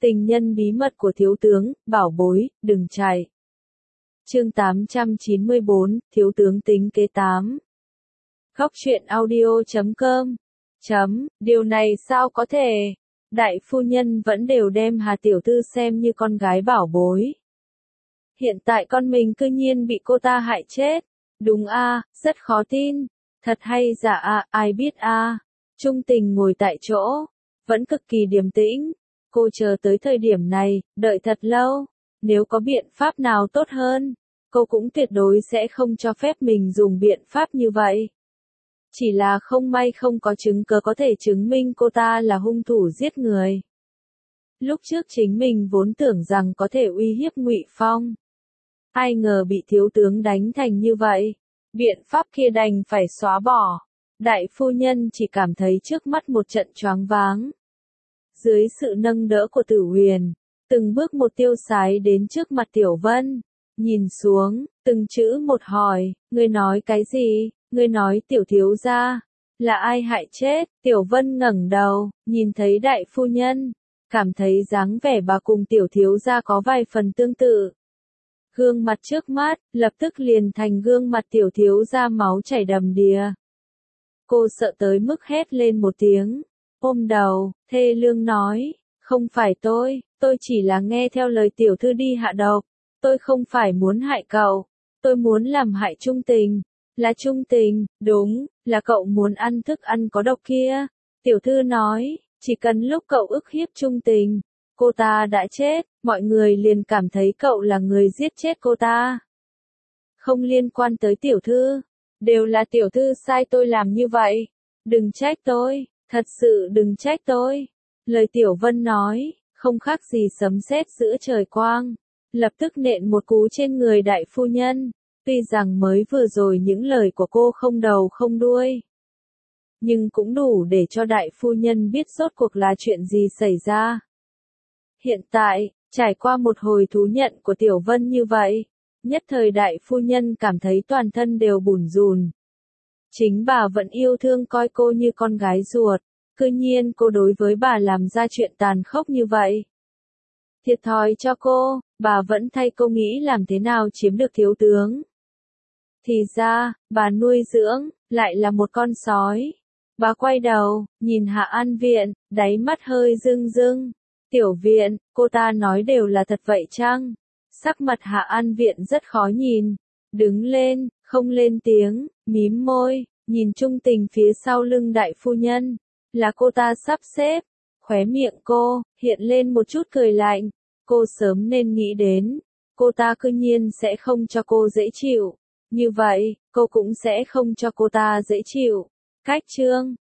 Tình nhân bí mật của thiếu tướng, bảo bối, đừng chạy. Chương 894, thiếu tướng tính kế 8. Góc truyện audio.com. Điều này sao có thể? Đại phu nhân vẫn đều đem Hà tiểu thư xem như con gái bảo bối. Hiện tại con mình cư nhiên bị cô ta hại chết. Đúng a, rất khó tin. Thật hay giả a, ai biết a. Trung Tình ngồi tại chỗ, vẫn cực kỳ điềm tĩnh. Cô chờ tới thời điểm này, đợi thật lâu. Nếu có biện pháp nào tốt hơn, cô cũng tuyệt đối sẽ không cho phép mình dùng biện pháp như vậy. Chỉ là không may không có chứng cứ có thể chứng minh cô ta là hung thủ giết người. Lúc trước chính mình vốn tưởng rằng có thể uy hiếp Ngụy Phong. Ai ngờ bị thiếu tướng đánh thành như vậy. Biện pháp kia đành phải xóa bỏ. Đại phu nhân chỉ cảm thấy trước mắt một trận choáng váng. Dưới sự nâng đỡ của Tử Huyền, từng bước một tiêu sái đến trước mặt Tiểu Vân. Nhìn xuống, từng chữ một hỏi, ngươi nói cái gì? Ngươi nói Tiểu thiếu gia là ai hại chết? Tiểu Vân ngẩng đầu, nhìn thấy đại phu nhân, cảm thấy dáng vẻ bà cùng Tiểu thiếu gia có vài phần tương tự. Gương mặt trước mắt, lập tức liền thành gương mặt Tiểu thiếu gia máu chảy đầm đìa. Cô sợ tới mức hét lên một tiếng, ôm đầu, thê lương nói, không phải tôi chỉ là nghe theo lời tiểu thư đi hạ độc, tôi không phải muốn hại cậu, tôi muốn làm hại Trung Tình, là Trung Tình, đúng, là cậu muốn ăn thức ăn có độc kia. Tiểu thư nói, chỉ cần lúc cậu ức hiếp Trung Tình, cô ta đã chết, mọi người liền cảm thấy cậu là người giết chết cô ta. Không liên quan tới tiểu thư, đều là tiểu thư sai tôi làm như vậy, đừng trách tôi. Thật sự đừng trách tôi. Lời Tiểu Vân nói, không khác gì sấm sét giữa trời quang. Lập tức nện một cú trên người đại phu nhân. Tuy rằng mới vừa rồi những lời của cô không đầu không đuôi. Nhưng cũng đủ để cho đại phu nhân biết rốt cuộc là chuyện gì xảy ra. Hiện tại, trải qua một hồi thú nhận của Tiểu Vân như vậy, nhất thời đại phu nhân cảm thấy toàn thân đều bủn rùn. Chính bà vẫn yêu thương coi cô như con gái ruột, cư nhiên cô đối với bà làm ra chuyện tàn khốc như vậy. Thiệt thòi cho cô, bà vẫn thay cô nghĩ làm thế nào chiếm được thiếu tướng. Thì ra, bà nuôi dưỡng, lại là một con sói. Bà quay đầu, nhìn Hạ An Viện, đáy mắt hơi rưng rưng. Tiểu Viện, cô ta nói đều là thật vậy chăng? Sắc mặt Hạ An Viện rất khó nhìn. Đứng lên, không lên tiếng, mím môi, nhìn Trung Tình phía sau lưng đại phu nhân. Là cô ta sắp xếp. Khóe miệng cô, hiện lên một chút cười lạnh. Cô sớm nên nghĩ đến. Cô ta cư nhiên sẽ không cho cô dễ chịu. Như vậy, cô cũng sẽ không cho cô ta dễ chịu. Cách chương